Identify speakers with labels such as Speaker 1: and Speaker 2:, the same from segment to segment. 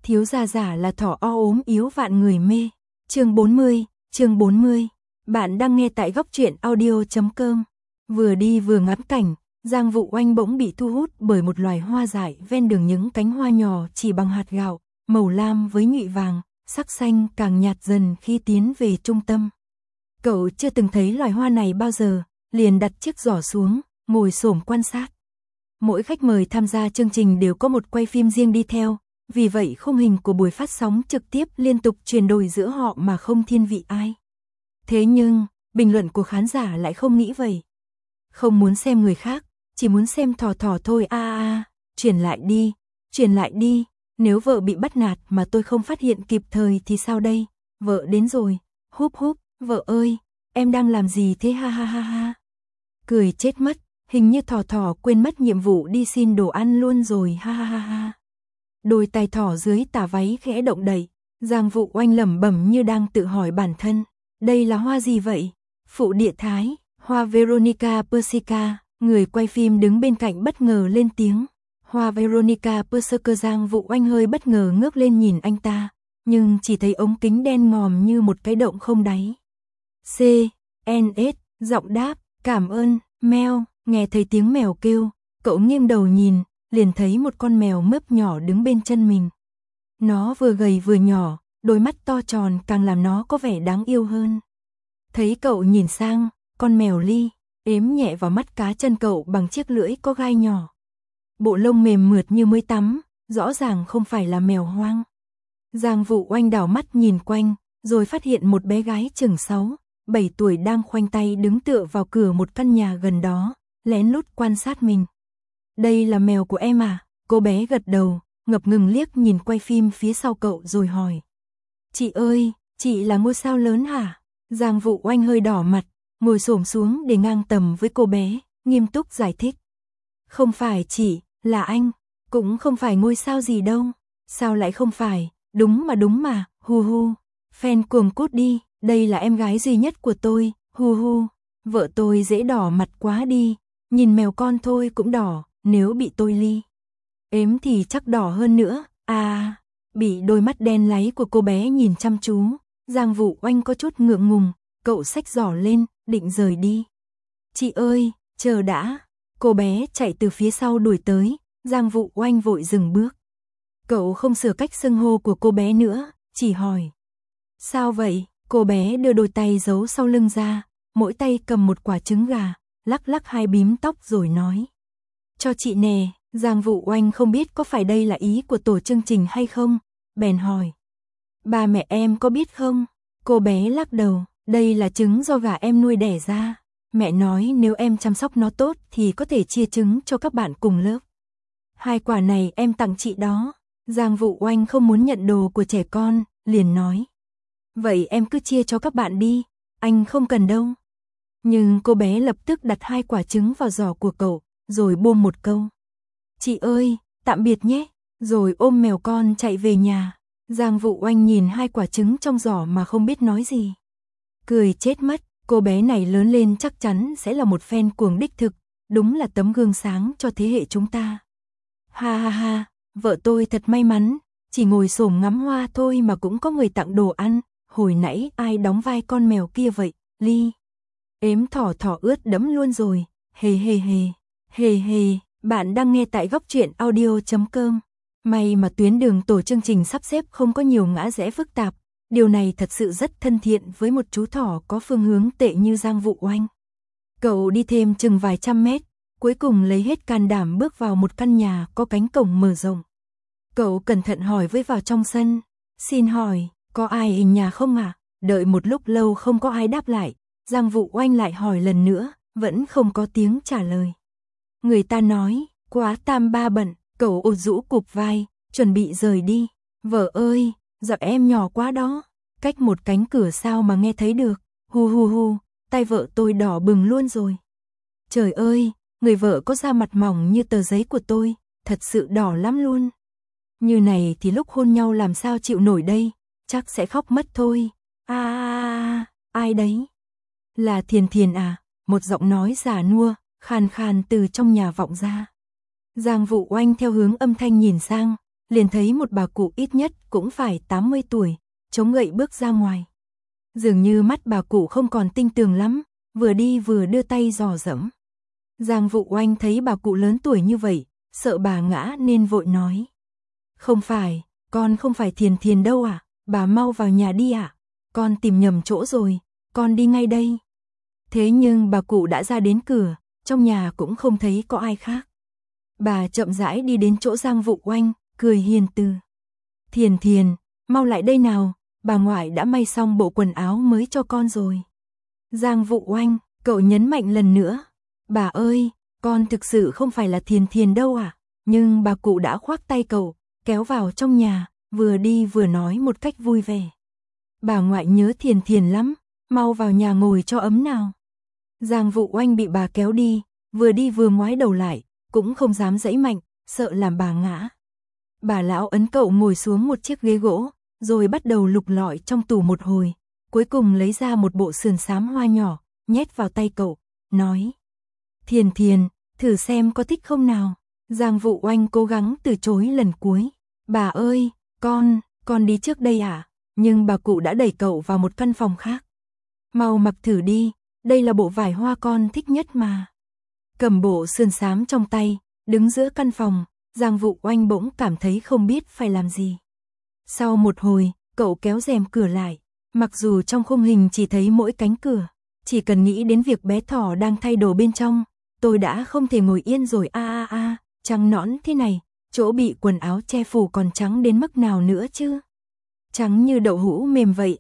Speaker 1: Thiếu gia giả là thỏ o ốm yếu vạn người mê. Chương 40. Bạn đang nghe tại góc truyện audio.com. Vừa đi vừa ngắm cảnh, Giang Vũ Oanh bỗng bị thu hút bởi một loài hoa dại ven đường, những cánh hoa nhỏ chỉ bằng hạt gạo, màu lam với nhụy vàng, sắc xanh càng nhạt dần khi tiến về trung tâm. Cậu chưa từng thấy loài hoa này bao giờ, liền đặt chiếc giỏ xuống, ngồi xổm quan sát. Mỗi khách mời tham gia chương trình đều có một quay phim riêng đi theo, vì vậy khung hình của buổi phát sóng trực tiếp liên tục chuyển đổi giữa họ mà không thiên vị ai. Thế nhưng, bình luận của khán giả lại không nghĩ vậy. Không muốn xem người khác, chỉ muốn xem thỏ thôi. Chuyển lại đi, nếu vợ bị bắt nạt mà tôi không phát hiện kịp thời thì sao đây? Vợ đến rồi, húp, vợ ơi, em đang làm gì thế ha. Cười chết mất, hình như thỏ quên mất nhiệm vụ đi xin đồ ăn luôn rồi ha. Đôi tay thỏ dưới tà váy khẽ động đậy, Giang Vũ Oanh lẩm bẩm như đang tự hỏi bản thân, đây là hoa gì vậy? Phụ địa Thái, hoa Veronica persica. Người quay phim đứng bên cạnh bất ngờ lên tiếng. Hoa Veronica persica. Giang Vũ Oanh hơi bất ngờ ngước lên nhìn anh ta, nhưng chỉ thấy ống kính đen ngòm như một cái động không đáy. CNS, giọng đáp, cảm ơn, meo. Nghe thấy tiếng mèo kêu, cậu nghiêng đầu nhìn, liền thấy một con mèo mướp nhỏ đứng bên chân mình. Nó vừa gầy vừa nhỏ, đôi mắt to tròn càng làm nó có vẻ đáng yêu hơn. Thấy cậu nhìn sang, con mèo Ly ếm nhẹ vào mắt cá chân cậu bằng chiếc lưỡi có gai nhỏ. Bộ lông mềm mượt như mới tắm, rõ ràng không phải là mèo hoang. Giang Vũ Oanh đảo mắt nhìn quanh, rồi phát hiện một bé gái chừng 6-7 tuổi đang khoanh tay đứng tựa vào cửa một căn nhà gần đó, lén lút quan sát mình. Đây là mèo của em à? Cô bé gật đầu, ngập ngừng liếc nhìn quay phim phía sau cậu rồi hỏi. Chị ơi, chị là ngôi sao lớn hả? Giang Vũ Oanh hơi đỏ mặt, ngồi xổm xuống để ngang tầm với cô bé, nghiêm túc giải thích. Không phải chị, là anh, cũng không phải ngôi sao gì đâu. Sao lại không phải, đúng mà, hu. Fan cuồng cút đi, đây là em gái duy nhất của tôi, hu. Vợ tôi dễ đỏ mặt quá đi, nhìn mèo con thôi cũng đỏ, nếu bị tôi Ly ếm thì chắc đỏ hơn nữa. Bị đôi mắt đen láy của cô bé nhìn chăm chú, Giang Vũ Oanh có chút ngượng ngùng, cậu xách giỏ lên, định rời đi. Chị ơi, chờ đã. Cô bé chạy từ phía sau đuổi tới, Giang Vũ Oanh vội dừng bước. Cậu không sửa cách xưng hô của cô bé nữa, chỉ hỏi. Sao vậy? Cô bé đưa đôi tay giấu sau lưng ra, mỗi tay cầm một quả trứng gà, lắc hai bím tóc rồi nói. Cho chị nè. Giang Vũ Oanh không biết có phải đây là ý của tổ chương trình hay không, bèn hỏi. Ba mẹ em có biết không? Cô bé lắc đầu, đây là trứng do gà em nuôi đẻ ra. Mẹ nói nếu em chăm sóc nó tốt thì có thể chia trứng cho các bạn cùng lớp. 2 quả này em tặng chị đó. Giang Vũ Oanh không muốn nhận đồ của trẻ con, liền nói. Vậy em cứ chia cho các bạn đi, anh không cần đâu. Nhưng cô bé lập tức đặt 2 quả trứng vào giỏ của cậu, rồi buông một câu. Chị ơi, tạm biệt nhé, rồi ôm mèo con chạy về nhà. Giang Vũ Oanh nhìn 2 quả trứng trong giỏ mà không biết nói gì. Cười chết mất, cô bé này lớn lên chắc chắn sẽ là một fan cuồng đích thực, đúng là tấm gương sáng cho thế hệ chúng ta. Ha, vợ tôi thật may mắn, chỉ ngồi xổm ngắm hoa thôi mà cũng có người tặng đồ ăn. Hồi nãy ai đóng vai con mèo kia vậy? Ly ếm thỏ ướt đẫm luôn rồi. Hề. Bạn đang nghe tại góc truyện audio.com. May mà tuyến đường tổ chương trình sắp xếp không có nhiều ngã rẽ phức tạp. Điều này thật sự rất thân thiện với một chú thỏ có phương hướng tệ như Giang Vũ Oanh. Cậu đi thêm chừng vài trăm mét, cuối cùng lấy hết can đảm bước vào một căn nhà có cánh cổng mở rộng. Cậu cẩn thận hỏi với vào trong sân. Xin hỏi, có ai ở nhà không ạ? Đợi một lúc lâu không có ai đáp lại, Giang Vũ Oanh lại hỏi lần nữa, vẫn không có tiếng trả lời. Người ta nói, quá tam ba bận, cậu ủ rũ cụp vai, chuẩn bị rời đi. Vợ ơi, giọng em nhỏ quá đó, cách một cánh cửa sao mà nghe thấy được. Hu, tay vợ tôi đỏ bừng luôn rồi. Trời ơi, người vợ có da mặt mỏng như tờ giấy của tôi, thật sự đỏ lắm luôn. Như này thì lúc hôn nhau làm sao chịu nổi đây, chắc sẽ khóc mất thôi. Ai đấy? Là Thiền à? Một giọng nói già nua, khàn từ trong nhà vọng ra. Giang Vũ Oanh theo hướng âm thanh nhìn sang, liền thấy một bà cụ ít nhất cũng phải 80 tuổi, chống gậy bước ra ngoài. Dường như mắt bà cụ không còn tinh tường lắm, vừa đi vừa đưa tay dò dẫm. Giang Vũ Oanh thấy bà cụ lớn tuổi như vậy, sợ bà ngã nên vội nói. Không phải, con không phải Thiền Thiền đâu ạ, bà mau vào nhà đi ạ, con tìm nhầm chỗ rồi, con đi ngay đây. Thế nhưng bà cụ đã ra đến cửa, trong nhà cũng không thấy có ai khác. Bà chậm rãi đi đến chỗ Giang Vũ Oanh, cười hiền từ. Thiền Thiền, mau lại đây nào, bà ngoại đã may xong bộ quần áo mới cho con rồi. Giang Vũ Oanh, cậu nhấn mạnh lần nữa. Bà ơi, con thực sự không phải là Thiền Thiền đâu ạ. Nhưng bà cụ đã khoác tay cậu, kéo vào trong nhà, vừa đi vừa nói một cách vui vẻ. Bà ngoại nhớ Thiền Thiền lắm, mau vào nhà ngồi cho ấm nào. Giang Vũ Oanh bị bà kéo đi vừa ngoái đầu lại, cũng không dám giãy mạnh, sợ làm bà ngã. Bà lão ấn cậu ngồi xuống một chiếc ghế gỗ, rồi bắt đầu lục lọi trong tủ một hồi, cuối cùng lấy ra một bộ sườn xám hoa nhỏ, nhét vào tay cậu, nói. Thiền Thiền, thử xem có thích không nào. Giang Vũ Oanh cố gắng từ chối lần cuối. Bà ơi, con đi trước đây ạ. Nhưng bà cụ đã đẩy cậu vào một căn phòng khác. Mau mặc thử đi, đây là bộ vải hoa con thích nhất mà. Cầm bộ sườn xám trong tay, đứng giữa căn phòng, Giang Vũ Oanh bỗng cảm thấy không biết phải làm gì. Sau một hồi, cậu kéo rèm cửa lại, mặc dù trong khung hình chỉ thấy mỗi cánh cửa, chỉ cần nghĩ đến việc bé thỏ đang thay đồ bên trong, tôi đã không thể ngồi yên rồi trắng nõn thế này, chỗ bị quần áo che phủ còn trắng đến mức nào nữa chứ? Trắng như đậu hũ mềm vậy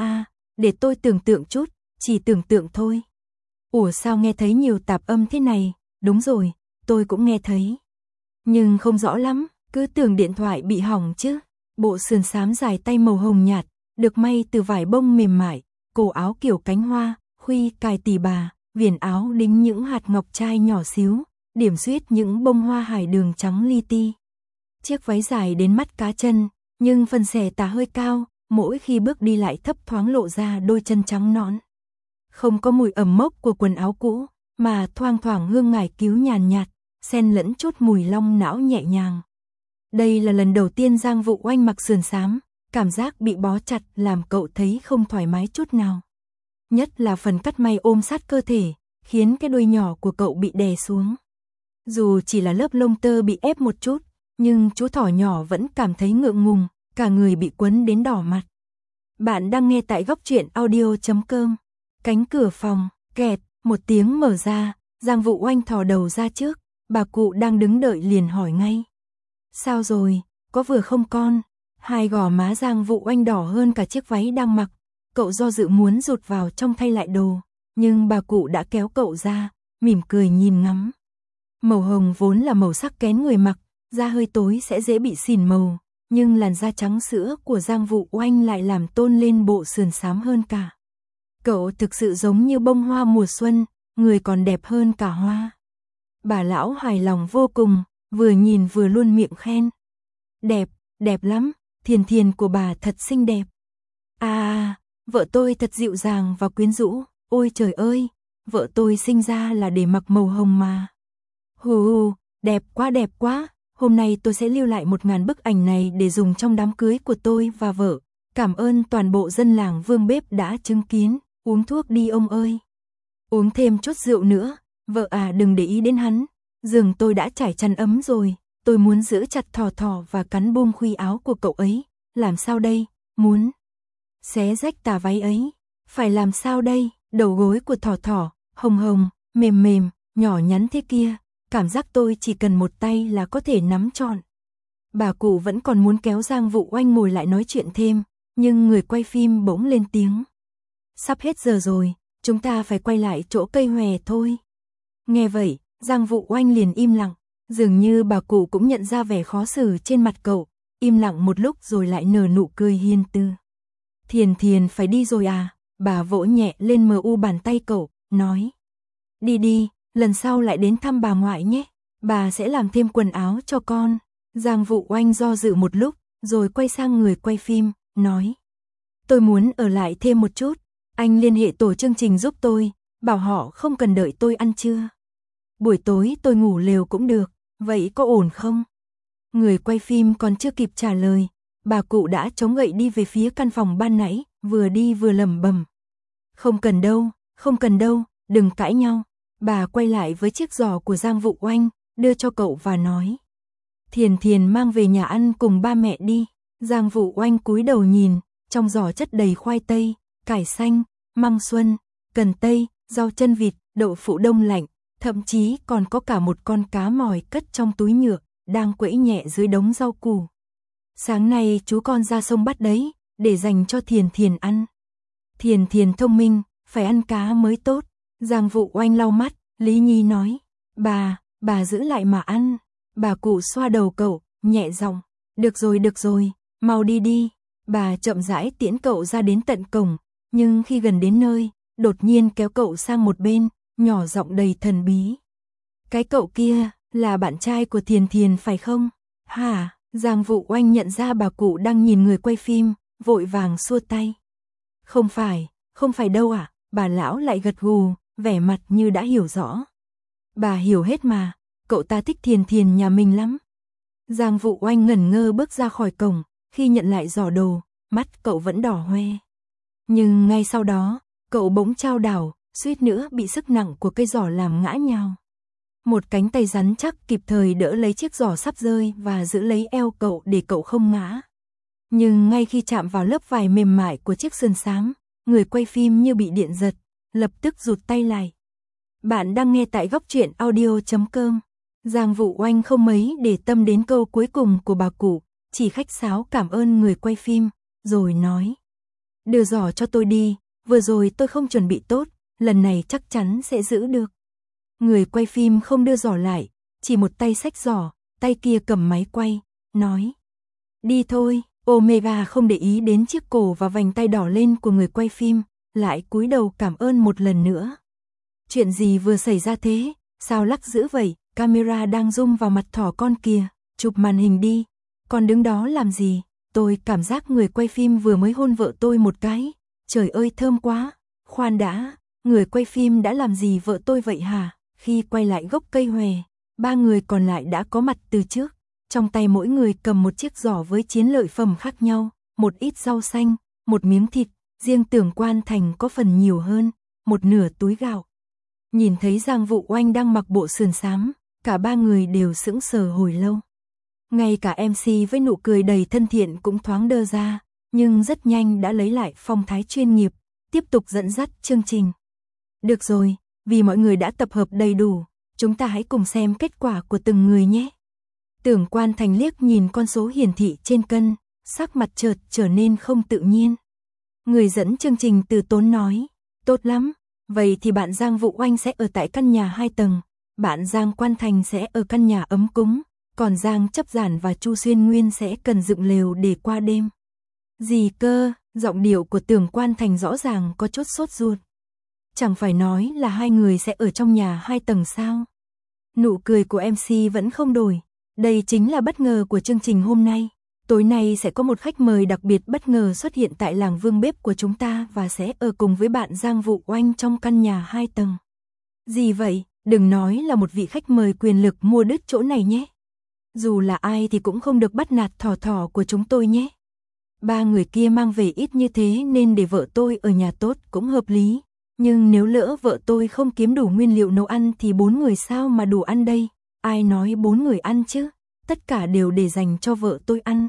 Speaker 1: để tôi tưởng tượng chút, chỉ tưởng tượng thôi. Ủa sao nghe thấy nhiều tạp âm thế này, đúng rồi, tôi cũng nghe thấy. Nhưng không rõ lắm, cứ tưởng điện thoại bị hỏng chứ. Bộ sườn xám dài tay màu hồng nhạt, được may từ vải bông mềm mại, cổ áo kiểu cánh hoa, khuy cài tỉ bà, viền áo đính những hạt ngọc trai nhỏ xíu, điểm xuyết những bông hoa hải đường trắng li ti. Chiếc váy dài đến mắt cá chân, nhưng phần xẻ tà hơi cao, mỗi khi bước đi lại thấp thoáng lộ ra đôi chân trắng nõn. Không có mùi ẩm mốc của quần áo cũ, mà thoang thoảng hương ngải cứu nhàn nhạt, xen lẫn chút mùi long não nhẹ nhàng. Đây là lần đầu tiên Giang Vũ Oanh mặc sườn xám, cảm giác bị bó chặt làm cậu thấy không thoải mái chút nào. Nhất là phần cắt may ôm sát cơ thể, khiến cái đuôi nhỏ của cậu bị đè xuống. Dù chỉ là lớp lông tơ bị ép một chút, nhưng chú thỏ nhỏ vẫn cảm thấy ngượng ngùng, cả người bị quấn đến đỏ mặt. Bạn đang nghe tại góc truyện audio.com. Cánh cửa phòng, kẹt, một tiếng mở ra, Giang Vũ Oanh thò đầu ra trước, bà cụ đang đứng đợi liền hỏi ngay. Sao rồi, có vừa không con? Hai gò má Giang Vũ Oanh đỏ hơn cả chiếc váy đang mặc, cậu do dự muốn rụt vào trong thay lại đồ, nhưng bà cụ đã kéo cậu ra, mỉm cười nhìn ngắm. Màu hồng vốn là màu sắc kén người mặc, da hơi tối sẽ dễ bị xỉn màu, nhưng làn da trắng sữa của Giang Vũ Oanh lại làm tôn lên bộ sườn xám hơn cả. Cậu thực sự giống như bông hoa mùa xuân, người còn đẹp hơn cả hoa. Bà lão hài lòng vô cùng, vừa nhìn vừa luôn miệng khen. Đẹp, đẹp lắm, Thiền Thiền của bà thật xinh đẹp. Vợ tôi thật dịu dàng và quyến rũ, ôi trời ơi, vợ tôi sinh ra là để mặc màu hồng mà. Hù, đẹp quá, hôm nay tôi sẽ lưu lại 1000 bức ảnh này để dùng trong đám cưới của tôi và vợ. Cảm ơn toàn bộ dân làng Vương Bếp đã chứng kiến, uống thuốc đi ông ơi. Uống thêm chút rượu nữa, vợ đừng để ý đến hắn, giường tôi đã trải chăn ấm rồi, tôi muốn giữ chặt thỏ thỏ và cắn bông khuy áo của cậu ấy, làm sao đây, muốn xé rách tà váy ấy, phải làm sao đây, đầu gối của thỏ thỏ, hồng hồng, mềm mềm, nhỏ nhắn thế kia, cảm giác tôi chỉ cần một tay là có thể nắm trọn. Bà cụ vẫn còn muốn kéo Giang Vũ Oanh ngồi lại nói chuyện thêm, nhưng người quay phim bỗng lên tiếng. Sắp hết giờ rồi, chúng ta phải quay lại chỗ cây hòe thôi. Nghe vậy, Giang Vũ Oanh liền im lặng, dường như bà cụ cũng nhận ra vẻ khó xử trên mặt cậu, im lặng một lúc rồi lại nở nụ cười hiền từ. Thiền Thiền phải đi rồi bà vỗ nhẹ lên bàn tay cậu, nói. Đi đi, lần sau lại đến thăm bà ngoại nhé, bà sẽ làm thêm quần áo cho con. Giang Vũ Oanh do dự một lúc, rồi quay sang người quay phim, nói. Tôi muốn ở lại thêm một chút, anh liên hệ tổ chương trình giúp tôi, bảo họ không cần đợi tôi ăn trưa. Buổi tối tôi ngủ lều cũng được, vậy có ổn không? Người quay phim còn chưa kịp trả lời, bà cụ đã chống gậy đi về phía căn phòng ban nãy, vừa đi vừa lẩm bẩm. Không cần đâu, đừng cãi nhau. Bà quay lại với chiếc giỏ của Giang Vũ Oanh, đưa cho cậu và nói. Thiền Thiền mang về nhà ăn cùng ba mẹ đi. Giang Vũ Oanh cúi đầu nhìn, trong giỏ chất đầy khoai tây, cải xanh, măng xuân, cần tây, rau chân vịt, đậu phụ đông lạnh, thậm chí còn có cả một con cá mòi cất trong túi nhựa, đang quẫy nhẹ dưới đống rau củ. Sáng nay chú con ra sông bắt đấy, để dành cho Thiền Thiền ăn. Thiền Thiền thông minh, phải ăn cá mới tốt. Giang Vũ Oanh lau mắt, Lý Nhi nói. Bà giữ lại mà ăn. Bà cụ xoa đầu cậu, nhẹ giọng. Được rồi, mau đi đi. Bà chậm rãi tiễn cậu ra đến tận cổng, nhưng khi gần đến nơi, đột nhiên kéo cậu sang một bên, nhỏ giọng đầy thần bí. Cái cậu kia, là bạn trai của Thiền Thiền phải không? Hả? Giang Vũ Oanh nhận ra bà cụ đang nhìn người quay phim, vội vàng xua tay. Không phải đâu ạ, bà lão lại gật gù, vẻ mặt như đã hiểu rõ. Bà hiểu hết mà, cậu ta thích Thiền Thiền nhà mình lắm. Giang Vũ Oanh ngẩn ngơ bước ra khỏi cổng, khi nhận lại giỏ đồ, mắt cậu vẫn đỏ hoe. Nhưng ngay sau đó, cậu bỗng chao đảo, suýt nữa bị sức nặng của cây giỏ làm ngã nhào. Một cánh tay rắn chắc kịp thời đỡ lấy chiếc giỏ sắp rơi và giữ lấy eo cậu để cậu không ngã. Nhưng ngay khi chạm vào lớp vải mềm mại của chiếc sườn xám, người quay phim như bị điện giật, lập tức rụt tay lại. Bạn đang nghe tại góc truyện audio.com. Giang Vũ Oanh không mấy để tâm đến câu cuối cùng của bà cụ, chỉ khách sáo cảm ơn người quay phim, rồi nói. Đưa giỏ cho tôi đi, vừa rồi tôi không chuẩn bị tốt, lần này chắc chắn sẽ giữ được. Người quay phim không đưa giỏ lại, chỉ một tay xách giỏ, tay kia cầm máy quay, nói. Đi thôi. Omega không để ý đến chiếc cổ và vành tay đỏ lên của người quay phim, lại cúi đầu cảm ơn một lần nữa. Chuyện gì vừa xảy ra thế, sao lắc dữ vậy, camera đang zoom vào mặt thỏ con kìa, chụp màn hình đi, còn đứng đó làm gì, tôi cảm giác người quay phim vừa mới hôn vợ tôi một cái, trời ơi thơm quá, khoan đã, người quay phim đã làm gì vợ tôi vậy hả, khi quay lại gốc cây hòe, ba người còn lại đã có mặt từ trước. Trong tay mỗi người cầm một chiếc giỏ với chiến lợi phẩm khác nhau, một ít rau xanh, một miếng thịt, riêng Tưởng Quan Thành có phần nhiều hơn, một nửa túi gạo. Nhìn thấy Giang Vũ Oanh đang mặc bộ sườn xám, cả ba người đều sững sờ hồi lâu. Ngay cả MC với nụ cười đầy thân thiện cũng thoáng đơ ra, nhưng rất nhanh đã lấy lại phong thái chuyên nghiệp, tiếp tục dẫn dắt chương trình. Được rồi, vì mọi người đã tập hợp đầy đủ, chúng ta hãy cùng xem kết quả của từng người nhé. Tưởng Quan Thành liếc nhìn con số hiển thị trên cân, sắc mặt chợt trở nên không tự nhiên. Người dẫn chương trình từ tốn nói, tốt lắm, vậy thì bạn Giang Vũ Oanh sẽ ở tại căn nhà 2 tầng, bạn Giang Quan Thành sẽ ở căn nhà ấm cúng, còn Giang Chấp Giản và Chu Xuyên Nguyên sẽ cần dựng lều để qua đêm. Gì cơ, giọng điệu của Tưởng Quan Thành rõ ràng có chút sốt ruột. Chẳng phải nói là hai người sẽ ở trong nhà 2 tầng sao? Nụ cười của MC vẫn không đổi. Đây chính là bất ngờ của chương trình hôm nay. Tối nay sẽ có một khách mời đặc biệt bất ngờ xuất hiện tại làng Vương Bếp của chúng ta và sẽ ở cùng với bạn Giang Vũ Oanh trong căn nhà 2 tầng. Gì vậy? Đừng nói là một vị khách mời quyền lực mua đứt chỗ này nhé. Dù là ai thì cũng không được bắt nạt thỏ thỏ của chúng tôi nhé. Ba người kia mang về ít như thế nên để vợ tôi ở nhà tốt cũng hợp lý. Nhưng nếu lỡ vợ tôi không kiếm đủ nguyên liệu nấu ăn thì 4 người sao mà đủ ăn đây? Ai nói 4 người ăn chứ? Tất cả đều để dành cho vợ tôi ăn.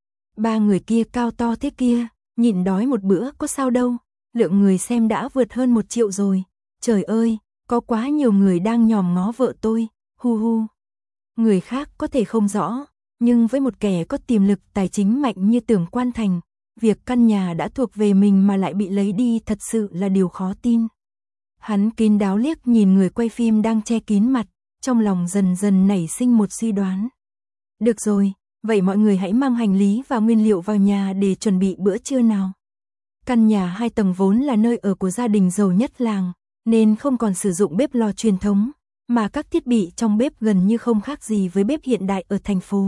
Speaker 1: Ba người kia cao to thế kia, nhịn đói một bữa có sao đâu. Lượng người xem đã vượt hơn 1 triệu rồi. Trời ơi, có quá nhiều người đang nhòm ngó vợ tôi. Hu hu. Người khác có thể không rõ, nhưng với một kẻ có tiềm lực tài chính mạnh như Tưởng Quan Thành, việc căn nhà đã thuộc về mình mà lại bị lấy đi thật sự là điều khó tin. Hắn kín đáo liếc nhìn người quay phim đang che kín mặt, trong lòng dần dần nảy sinh một suy đoán. Được rồi, vậy mọi người hãy mang hành lý và nguyên liệu vào nhà để chuẩn bị bữa trưa nào. Căn nhà 2 tầng vốn là nơi ở của gia đình giàu nhất làng, nên không còn sử dụng bếp lò truyền thống, mà các thiết bị trong bếp gần như không khác gì với bếp hiện đại ở thành phố.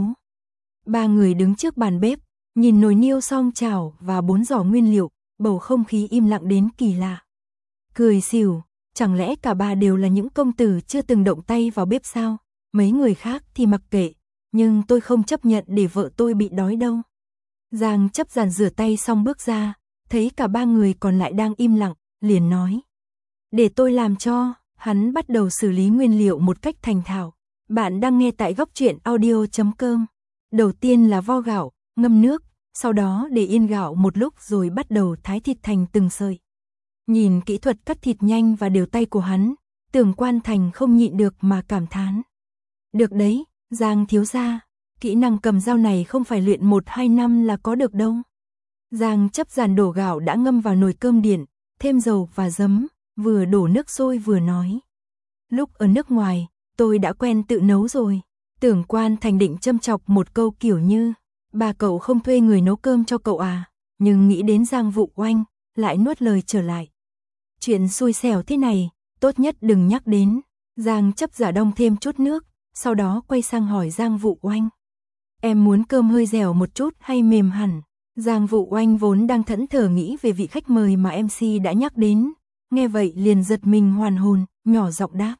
Speaker 1: Ba người đứng trước bàn bếp, nhìn nồi niêu song chảo và 4 giỏ nguyên liệu, bầu không khí im lặng đến kỳ lạ. Cười xỉu, chẳng lẽ cả ba đều là những công tử chưa từng động tay vào bếp sao? Mấy người khác thì mặc kệ, nhưng tôi không chấp nhận để vợ tôi bị đói đâu. Giang Chấp Giản rửa tay xong bước ra, thấy cả ba người còn lại đang im lặng, liền nói. Để tôi làm cho. Hắn bắt đầu xử lý nguyên liệu một cách thành thạo. Bạn đang nghe tại góc truyện audio.com. Đầu tiên là vo gạo, ngâm nước, sau đó để yên gạo một lúc rồi bắt đầu thái thịt thành từng sợi. Nhìn kỹ thuật cắt thịt nhanh và đều tay của hắn, Tưởng Quan Thành không nhịn được mà cảm thán. Được đấy, Giang thiếu gia, kỹ năng cầm dao này không phải luyện 1-2 năm là có được đâu. Giang Chấp Giản đổ gạo đã ngâm vào nồi cơm điện, thêm dầu và giấm, vừa đổ nước sôi vừa nói. Lúc ở nước ngoài, tôi đã quen tự nấu rồi. Tưởng Quan Thành định châm chọc một câu kiểu như, bà cậu không thuê người nấu cơm cho cậu à, nhưng nghĩ đến Giang Vũ Oanh, lại nuốt lời trở lại. Chuyện xui xẻo thế này, tốt nhất đừng nhắc đến. Giang Chấp Giả đông thêm chút nước, sau đó quay sang hỏi Giang Vũ Oanh. Em muốn cơm hơi dẻo một chút hay mềm hẳn? Giang Vũ Oanh vốn đang thẫn thờ nghĩ về vị khách mời mà MC đã nhắc đến. Nghe vậy liền giật mình hoàn hồn, nhỏ giọng đáp.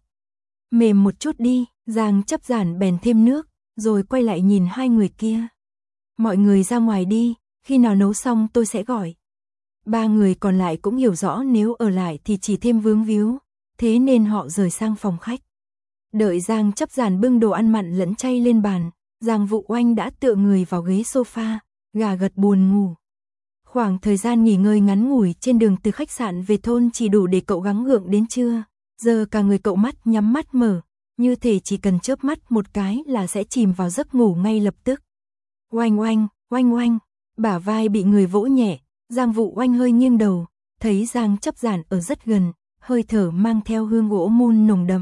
Speaker 1: Mềm một chút đi. Giang Chấp Giản bèn thêm nước, rồi quay lại nhìn hai người kia. Mọi người ra ngoài đi, khi nào nấu xong tôi sẽ gọi. Ba người còn lại cũng hiểu rõ nếu ở lại thì chỉ thêm vướng víu, thế nên họ rời sang phòng khách. Đợi Giang Chấp Giản bưng đồ ăn mặn lẫn chay lên bàn, Giang Vũ Oanh đã tựa người vào ghế sofa, gà gật buồn ngủ. Khoảng thời gian nghỉ ngơi ngắn ngủi trên đường từ khách sạn về thôn chỉ đủ để cậu gắng gượng đến trưa. Giờ cả người cậu mắt nhắm mắt mở, như thể chỉ cần chớp mắt một cái là sẽ chìm vào giấc ngủ ngay lập tức. Oanh oanh, oanh oanh, bả vai bị người vỗ nhẹ, Giang Vũ Oanh hơi nghiêng đầu, thấy Giang Chấp Giản ở rất gần, hơi thở mang theo hương gỗ mun nồng đậm.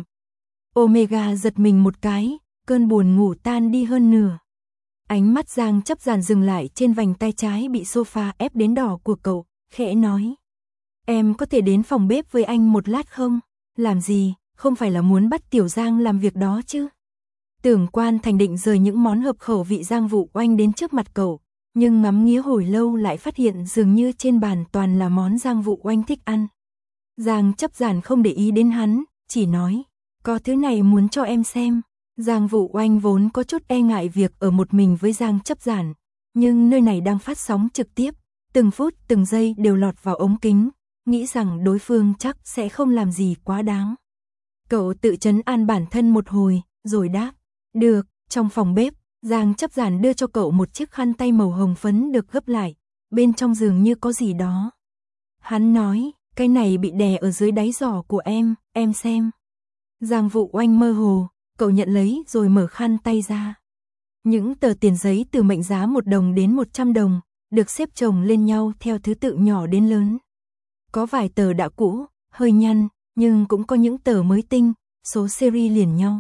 Speaker 1: Omega giật mình một cái, cơn buồn ngủ tan đi hơn nửa. Ánh mắt Giang Chấp Giản dừng lại trên vành tay trái bị sofa ép đến đỏ của cậu, khẽ nói. Em có thể đến phòng bếp với anh một lát không? Làm gì, không phải là muốn bắt Tiểu Giang làm việc đó chứ? Tưởng Quan Thành định rời những món hợp khẩu vị Giang Vũ Oanh đến trước mặt cậu, nhưng ngắm nghía hồi lâu lại phát hiện dường như trên bàn toàn là món Giang Vũ Oanh thích ăn. Giang Chấp Giản không để ý đến hắn, chỉ nói, có thứ này muốn cho em xem. Giang Vũ Oanh vốn có chút e ngại việc ở một mình với Giang Chấp Giản, nhưng nơi này đang phát sóng trực tiếp, từng phút từng giây đều lọt vào ống kính, nghĩ rằng đối phương chắc sẽ không làm gì quá đáng. Cậu tự trấn an bản thân một hồi, rồi đáp, được. Trong phòng bếp, Giang Chấp Giản đưa cho cậu một chiếc khăn tay màu hồng phấn được gấp lại, bên trong dường như có gì đó. Hắn nói, cái này bị đè ở dưới đáy giỏ của em xem. Giang Vũ Oanh mơ hồ, cậu nhận lấy rồi mở khăn tay ra. Những tờ tiền giấy từ mệnh giá 1 đồng đến 100 đồng, được xếp chồng lên nhau theo thứ tự nhỏ đến lớn. Có vài tờ đã cũ, hơi nhăn, nhưng cũng có những tờ mới tinh, số series liền nhau.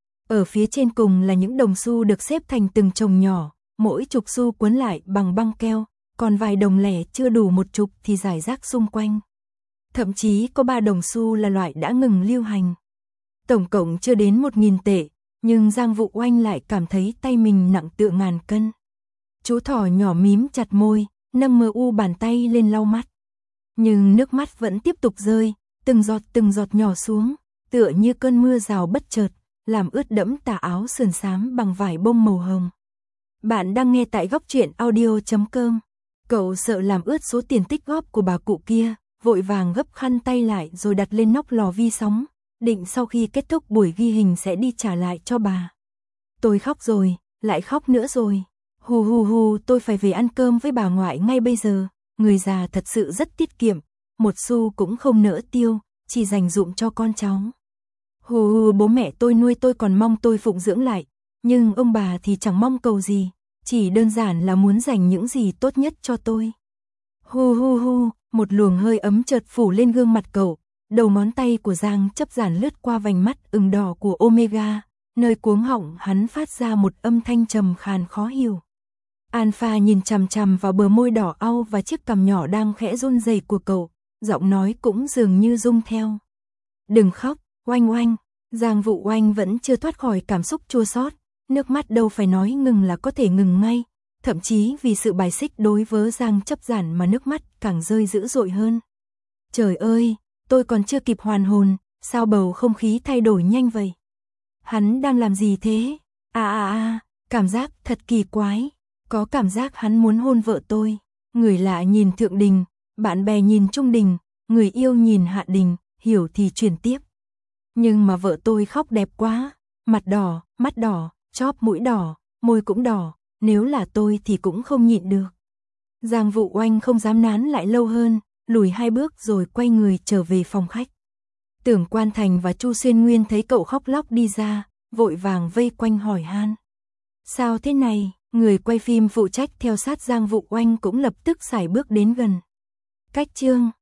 Speaker 1: Ở phía trên cùng là những đồng xu được xếp thành từng chồng nhỏ, mỗi chục xu cuốn lại bằng băng keo, còn vài đồng lẻ chưa đủ một chục thì rải rác xung quanh. Thậm chí có 3 đồng xu là loại đã ngừng lưu hành. Tổng cộng chưa đến 1.000 tệ, nhưng Giang Vũ Oanh lại cảm thấy tay mình nặng tựa ngàn cân. Chú thỏ nhỏ mím chặt môi, nâng mờ u bàn tay lên lau mắt. Nhưng nước mắt vẫn tiếp tục rơi, từng giọt nhỏ xuống, tựa như cơn mưa rào bất chợt, làm ướt đẫm tà áo sườn xám bằng vải bông màu hồng. Bạn đang nghe tại góc truyện audio.com. Cậu sợ làm ướt số tiền tích góp của bà cụ kia, vội vàng gấp khăn tay lại rồi đặt lên nóc lò vi sóng, định sau khi kết thúc buổi ghi hình sẽ đi trả lại cho bà. Tôi khóc rồi, lại khóc nữa rồi. Hù, tôi phải về ăn cơm với bà ngoại ngay bây giờ. Người già thật sự rất tiết kiệm, một xu cũng không nỡ tiêu, chỉ dành dụm cho con cháu. Hù, bố mẹ tôi nuôi tôi còn mong tôi phụng dưỡng lại, nhưng ông bà thì chẳng mong cầu gì, chỉ đơn giản là muốn dành những gì tốt nhất cho tôi. Hù, một luồng hơi ấm chợt phủ lên gương mặt cậu, đầu ngón tay của Giang Chấp Giản lướt qua vành mắt ửng đỏ của Omega, nơi cuống họng hắn phát ra một âm thanh trầm khàn khó hiểu. Alpha nhìn chằm chằm vào bờ môi đỏ au và chiếc cằm nhỏ đang khẽ run rẩy của cậu, giọng nói cũng dường như rung theo. Đừng khóc, Oanh. Giang Vũ Oanh vẫn chưa thoát khỏi cảm xúc chua xót, nước mắt đâu phải nói ngừng là có thể ngừng ngay, thậm chí vì sự bài xích đối với Giang Chấp Giản mà nước mắt càng rơi dữ dội hơn. Trời ơi, tôi còn chưa kịp hoàn hồn, sao bầu không khí thay đổi nhanh vậy? Hắn đang làm gì thế? Cảm giác thật kỳ quái, có cảm giác hắn muốn hôn vợ tôi. Người lạ nhìn thượng đình, bạn bè nhìn trung đình, người yêu nhìn hạ đình, hiểu thì truyền tiếp. Nhưng mà vợ tôi khóc đẹp quá, mặt đỏ, mắt đỏ, chóp mũi đỏ, môi cũng đỏ, nếu là tôi thì cũng không nhịn được. Giang Vũ Oanh không dám nán lại lâu hơn, lùi 2 bước rồi quay người trở về phòng khách. Tưởng Quan Thành và Chu Xuyên Nguyên thấy cậu khóc lóc đi ra, vội vàng vây quanh hỏi han. Sao thế này? Người quay phim phụ trách theo sát Giang Vũ Oanh cũng lập tức sải bước đến gần. Cách chương